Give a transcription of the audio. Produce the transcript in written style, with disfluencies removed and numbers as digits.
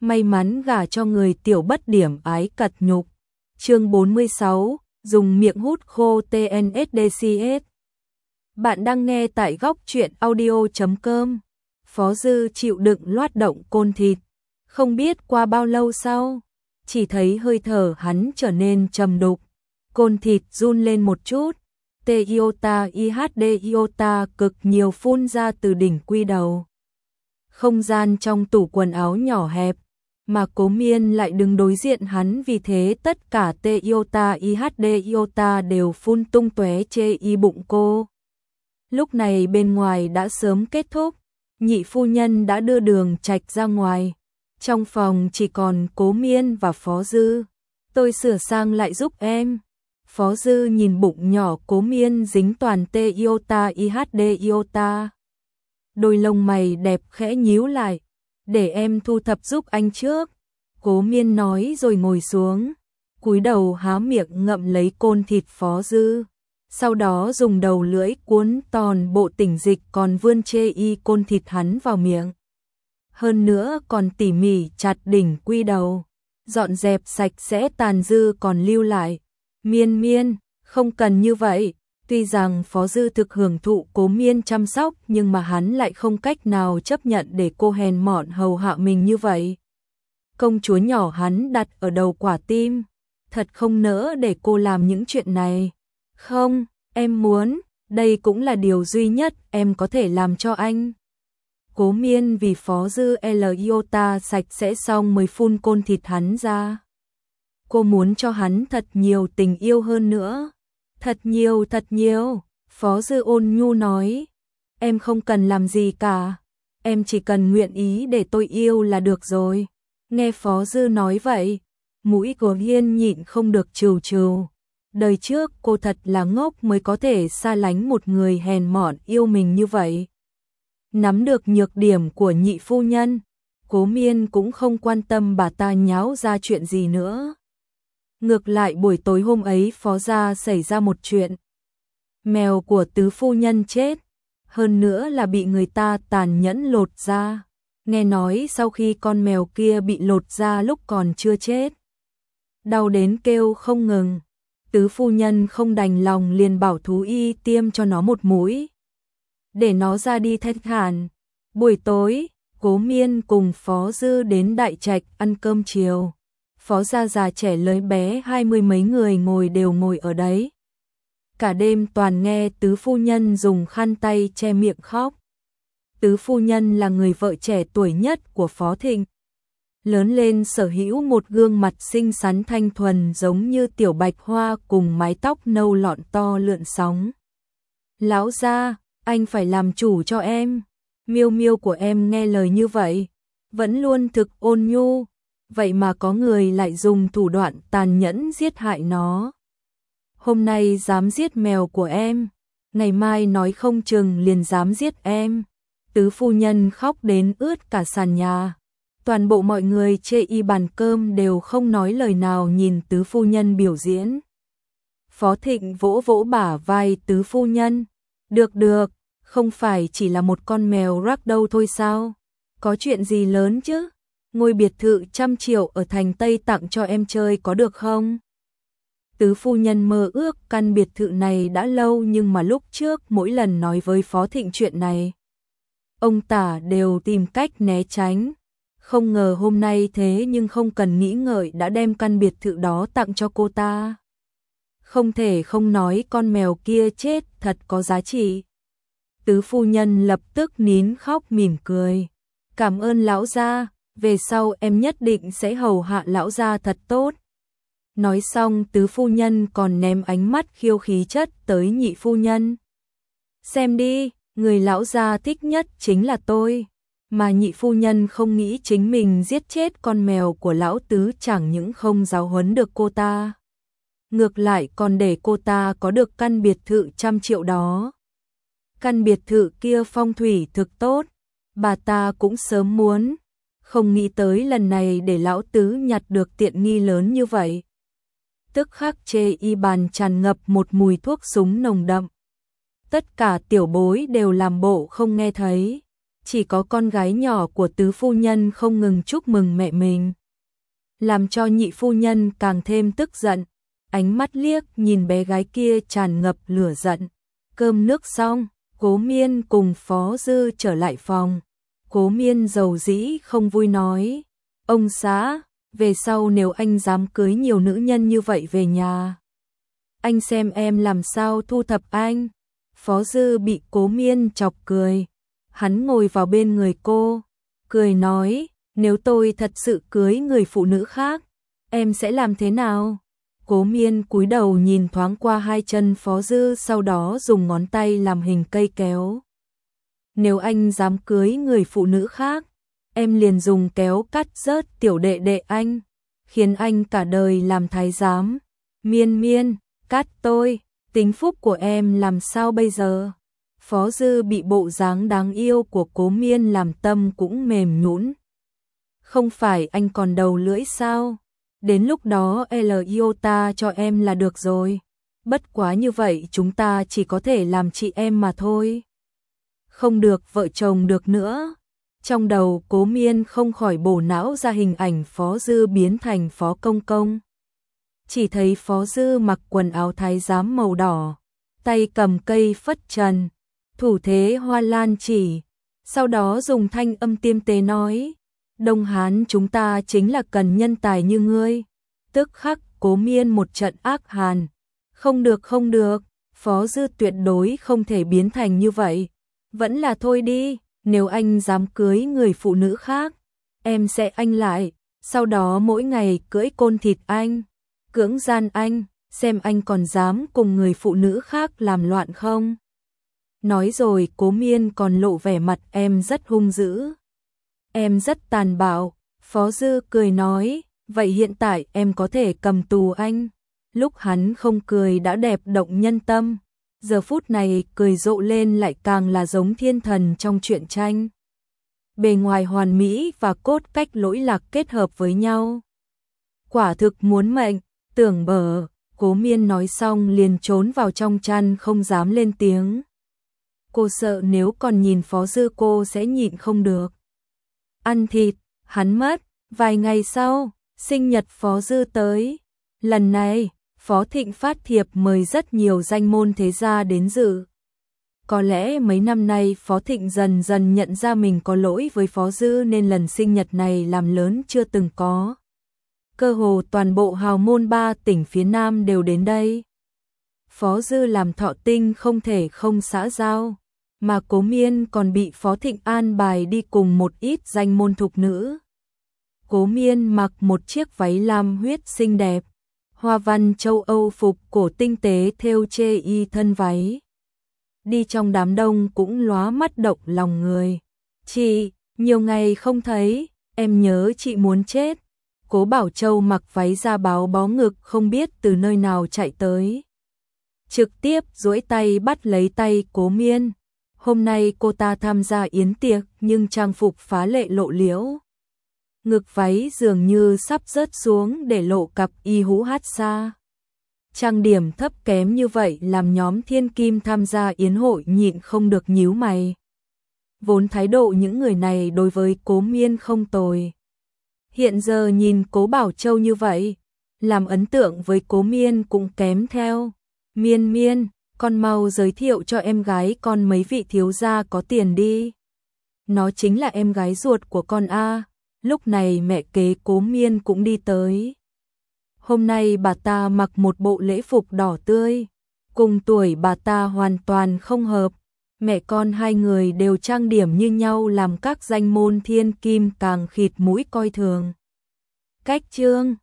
may mắn gả cho người tiểu bất điểm ái cật nhục. Chương 46, dùng miệng hút khô TNSDCS. Bạn đang nghe tại góc truyện audio.com. Phó Dư chịu đựng loát động côn thịt. Không biết qua bao lâu sau, chỉ thấy hơi thở hắn trở nên trầm đục. Côn thịt run lên một chút. T-iota IHD iota cực nhiều phun ra từ đỉnh quy đầu. Không gian trong tủ quần áo nhỏ hẹp, mà Cố Miên lại đứng đối diện hắn, vì thế tất cả T-iota IHD iota đều phun tung tóe chê y bụng cô. Lúc này bên ngoài đã sớm kết thúc, nhị phu nhân đã đưa Đường Trạch ra ngoài. Trong phòng chỉ còn Cố Miên và Phó Dư. Tôi sửa sang lại giúp em. Phó Dư nhìn bụng nhỏ Cố Miên dính toàn T-iota IHD iota. Đôi lông mày đẹp khẽ nhíu lại. Để em thu thập giúp anh trước. Cố Miên nói rồi ngồi xuống, cúi đầu há miệng ngậm lấy côn thịt Phó Dư. Sau đó dùng đầu lưỡi cuốn toàn bộ tỉnh dịch còn vươn chê y côn thịt hắn vào miệng. Hơn nữa còn tỉ mỉ chặt đỉnh quy đầu, dọn dẹp sạch sẽ tàn dư còn lưu lại. Miên Miên, không cần như vậy. Tuy rằng Phó Dư thực hưởng thụ Cố Miên chăm sóc, nhưng mà hắn lại không cách nào chấp nhận để cô hèn mọn hầu hạ mình như vậy. Công chúa nhỏ hắn đặt ở đầu quả tim, thật không nỡ để cô làm những chuyện này. Không, em muốn, đây cũng là điều duy nhất em có thể làm cho anh. Cố Miên vì Phó Dư iota sạch sẽ xong mới phun côn thịt hắn ra. Cô muốn cho hắn thật nhiều tình yêu hơn nữa. Thật nhiều, Phó Dư ôn nhu nói. Em không cần làm gì cả, em chỉ cần nguyện ý để tôi yêu là được rồi. Nghe Phó Dư nói vậy, mũi của Hiên nhịn không được trừ trừ. Đời trước cô thật là ngốc mới có thể xa lánh một người hèn mọn yêu mình như vậy. Nắm được nhược điểm của nhị phu nhân, Cố Miên cũng không quan tâm bà ta nháo ra chuyện gì nữa. Ngược lại buổi tối hôm ấy Phó gia xảy ra một chuyện. Mèo của tứ phu nhân chết, hơn nữa là bị người ta tàn nhẫn lột da. Nghe nói sau khi con mèo kia bị lột da lúc còn chưa chết, đau đến kêu không ngừng. Tứ phu nhân không đành lòng liền bảo thú y tiêm cho nó một mũi, để nó ra đi thanh thản. Buổi tối, Cố Miên cùng Phó Dư đến đại trạch ăn cơm chiều. Phó gia già trẻ lớn bé 20 mấy người đều ngồi ở đấy. Cả đêm toàn nghe tứ phu nhân dùng khăn tay che miệng khóc. Tứ phu nhân là người vợ trẻ tuổi nhất của Phó Thịnh. Lớn lên sở hữu một gương mặt xinh xắn thanh thuần giống như tiểu bạch hoa cùng mái tóc nâu lọn to lượn sóng. Lão gia, anh phải làm chủ cho em. Miêu miêu của em nghe lời như vậy, vẫn luôn thực ôn nhu. Vậy mà có người lại dùng thủ đoạn tàn nhẫn giết hại nó. Hôm nay dám giết mèo của em, ngày mai nói không chừng liền dám giết em. Tứ phu nhân khóc đến ướt cả sàn nhà. Toàn bộ mọi người chê y bàn cơm đều không nói lời nào nhìn tứ phu nhân biểu diễn. Phó Thịnh vỗ vỗ bả vai tứ phu nhân. Được, không phải chỉ là một con mèo rắc đâu thôi sao? Có chuyện gì lớn chứ? Ngôi biệt thự 100 triệu ở thành Tây tặng cho em chơi có được không? Tứ phu nhân mơ ước căn biệt thự này đã lâu, nhưng mà lúc trước mỗi lần nói với Phó Thịnh chuyện này, ông tả đều tìm cách né tránh. Không ngờ hôm nay thế nhưng không cần nghĩ ngợi đã đem căn biệt thự đó tặng cho cô ta. Không thể không nói con mèo kia chết thật có giá trị. Tứ phu nhân lập tức nín khóc mỉm cười. Cảm ơn lão gia. Về sau em nhất định sẽ hầu hạ lão gia thật tốt. Nói xong tứ phu nhân còn ném ánh mắt khiêu khí chất tới nhị phu nhân. Xem đi, người lão gia thích nhất chính là tôi. Mà nhị phu nhân không nghĩ chính mình giết chết con mèo của lão tứ chẳng những không giáo huấn được cô ta, ngược lại còn để cô ta có được căn biệt thự 100 triệu đó. Căn biệt thự kia phong thủy thực tốt, bà ta cũng sớm muốn. Không nghĩ tới lần này để lão tứ nhặt được tiện nghi lớn như vậy. Tức khắc chê y bàn tràn ngập một mùi thuốc súng nồng đậm. Tất cả tiểu bối đều làm bộ không nghe thấy. chỉ có con gái nhỏ của tứ phu nhân không ngừng chúc mừng mẹ mình, làm cho nhị phu nhân càng thêm tức giận, ánh mắt liếc nhìn bé gái kia tràn ngập lửa giận. Cơm nước xong, Cố Miên cùng Phó Dư trở lại phòng. Cố Miên dầu dĩ không vui nói, ông xã, về sau nếu anh dám cưới nhiều nữ nhân như vậy về nhà, anh xem em làm sao thu thập anh. Phó Dư bị Cố Miên chọc cười, hắn ngồi vào bên người cô, cười nói, nếu tôi thật sự cưới người phụ nữ khác, em sẽ làm thế nào? Cố Miên cúi đầu nhìn thoáng qua hai chân Phó Dư, sau đó dùng ngón tay làm hình cây kéo. Nếu anh dám cưới người phụ nữ khác, em liền dùng kéo cắt rớt tiểu đệ đệ anh, khiến anh cả đời làm thái giám. Miên Miên, cắt tôi, tính phúc của em làm sao bây giờ? Phó Dư bị bộ dáng đáng yêu của Cố Miên làm tâm cũng mềm nhũn. Không phải anh còn đầu lưỡi sao? Đến lúc đó iota cho em là được rồi. Bất quá như vậy chúng ta chỉ có thể làm chị em mà thôi. Không được vợ chồng được nữa. Trong đầu Cố Miên không khỏi bổ não ra hình ảnh Phó Dư biến thành Phó Công Công. Chỉ thấy Phó Dư mặc quần áo thái giám màu đỏ, tay cầm cây phất trần, thủ thế hoa lan chỉ, sau đó dùng thanh âm tiêm tế nói, Đông Hán chúng ta chính là cần nhân tài như ngươi. Tức khắc Cố Miên một trận ác hàn. Không được không được, Phó Dư tuyệt đối không thể biến thành như vậy. Vẫn là thôi đi, nếu anh dám cưới người phụ nữ khác, em sẽ anh lại, sau đó mỗi ngày cưỡi côn thịt anh, cưỡng gian anh, xem anh còn dám cùng người phụ nữ khác làm loạn không. Nói rồi Cố Miên còn lộ vẻ mặt em rất hung dữ. Em rất tàn bạo. Phó Dư cười nói, vậy hiện tại em có thể cầm tù anh. Lúc hắn không cười đã đẹp động nhân tâm, giờ phút này cười rộ lên lại càng là giống thiên thần trong truyện tranh. Bề ngoài hoàn mỹ và cốt cách lỗi lạc kết hợp với nhau. Quả thực muốn mệnh, tưởng bở. Cố Miên nói xong liền trốn vào trong chăn không dám lên tiếng. Cô sợ nếu còn nhìn Phó Dư cô sẽ nhịn không được. Ăn thịt, hắn mất. Vài ngày sau, sinh nhật Phó Dư tới. Lần này, Phó Thịnh phát thiệp mời rất nhiều danh môn thế gia đến dự. Có lẽ mấy năm nay Phó Thịnh dần dần nhận ra mình có lỗi với Phó Dư nên lần sinh nhật này làm lớn chưa từng có. Cơ hồ toàn bộ hào môn 3 tỉnh phía Nam đều đến đây. Phó Dư làm thọ tinh không thể không xã giao, mà Cố Miên còn bị Phó Thịnh an bài đi cùng một ít danh môn thục nữ. Cố Miên mặc một chiếc váy lam huyết xinh đẹp, hoa văn châu Âu phục cổ tinh tế thêu chê y thân váy. Đi trong đám đông cũng lóa mắt động lòng người. Chị, nhiều ngày không thấy, em nhớ chị muốn chết. Cố Bảo Châu mặc váy da báo bó ngực không biết từ nơi nào chạy tới. Trực tiếp duỗi tay bắt lấy tay Cố Miên. Hôm nay cô ta tham gia yến tiệc nhưng trang phục phá lệ lộ liễu. Ngực váy dường như sắp rớt xuống để lộ cặp y hũ hát xa. Trang điểm thấp kém như vậy làm nhóm thiên kim tham gia yến hội nhịn không được nhíu mày. Vốn thái độ những người này đối với Cố Miên không tồi. Hiện giờ nhìn Cố Bảo Châu như vậy, làm ấn tượng với Cố Miên cũng kém theo. Miên Miên, con mau giới thiệu cho em gái con mấy vị thiếu gia có tiền đi. Nó chính là em gái ruột của con a. Lúc này mẹ kế Cố Miên cũng đi tới. Hôm nay bà ta mặc một bộ lễ phục đỏ tươi, cùng tuổi bà ta hoàn toàn không hợp. Mẹ con hai người đều trang điểm như nhau làm các danh môn thiên kim càng khịt mũi coi thường. Cách chương